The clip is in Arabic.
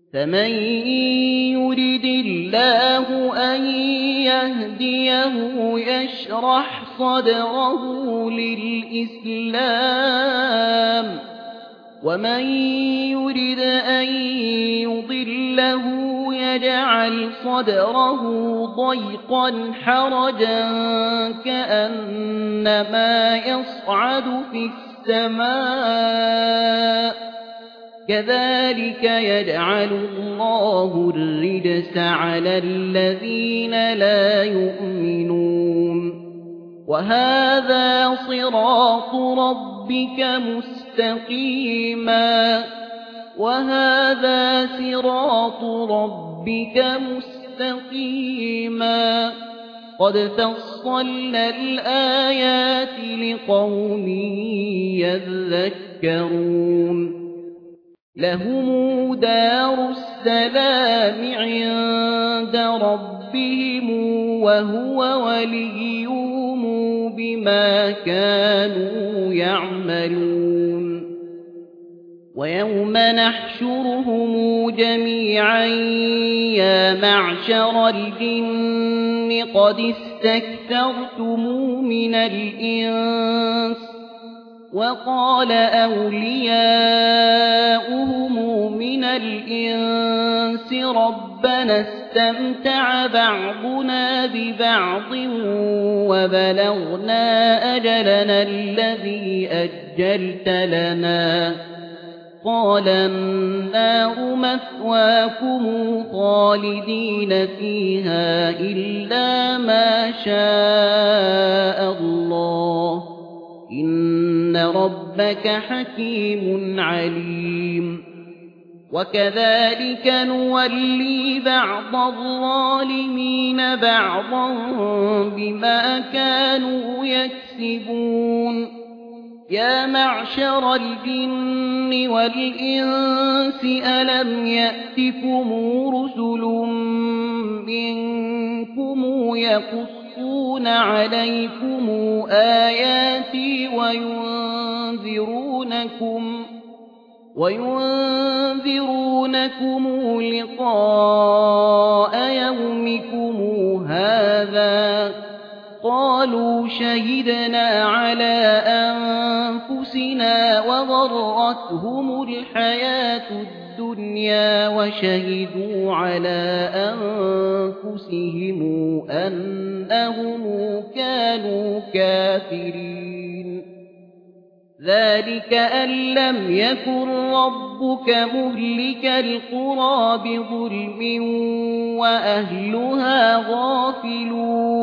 فمن يرد الله أن يهديه يشرح صدره للإسلام ومن يرد أن يضله يجعل صدره ضيقا حرجا كأنما يصعد في السماء كذلك يجعل الله الرجس على الذين لا يؤمنون وهذا صراط ربك مستقيما قد فصلنا الآيات لقوم يذكرون لهم دار السلام عند ربهم وهو وليهم بما كانوا يعملون ويوم نحشرهم جميعا يا معشر الجن قد استكثرتم من الإنس وقال أولياؤهم من الإنس ربنا استمتع بعضنا ببعض وبلغنا أجلنا الذي أجلت لنا قال النار مثواكم خالدين فيها إلا ما شاء الله إن ربك حكيم عليم وكذلك نولي بعض الظالمين بعضا بما كانوا يكسبون يا معشر الجن والإنس ألم يأتكم رسل منكم يقصون عليكم آياتي وينذرونكم لقاء يومكم هذا قالوا شهدنا على أنفسنا وغرتهم الحياة الدنيا وشهدوا على أنفسهم أنهم كانوا كافرين ذلك أن لم يكن ربك مهلك القرى بظلم وأهلها غافلون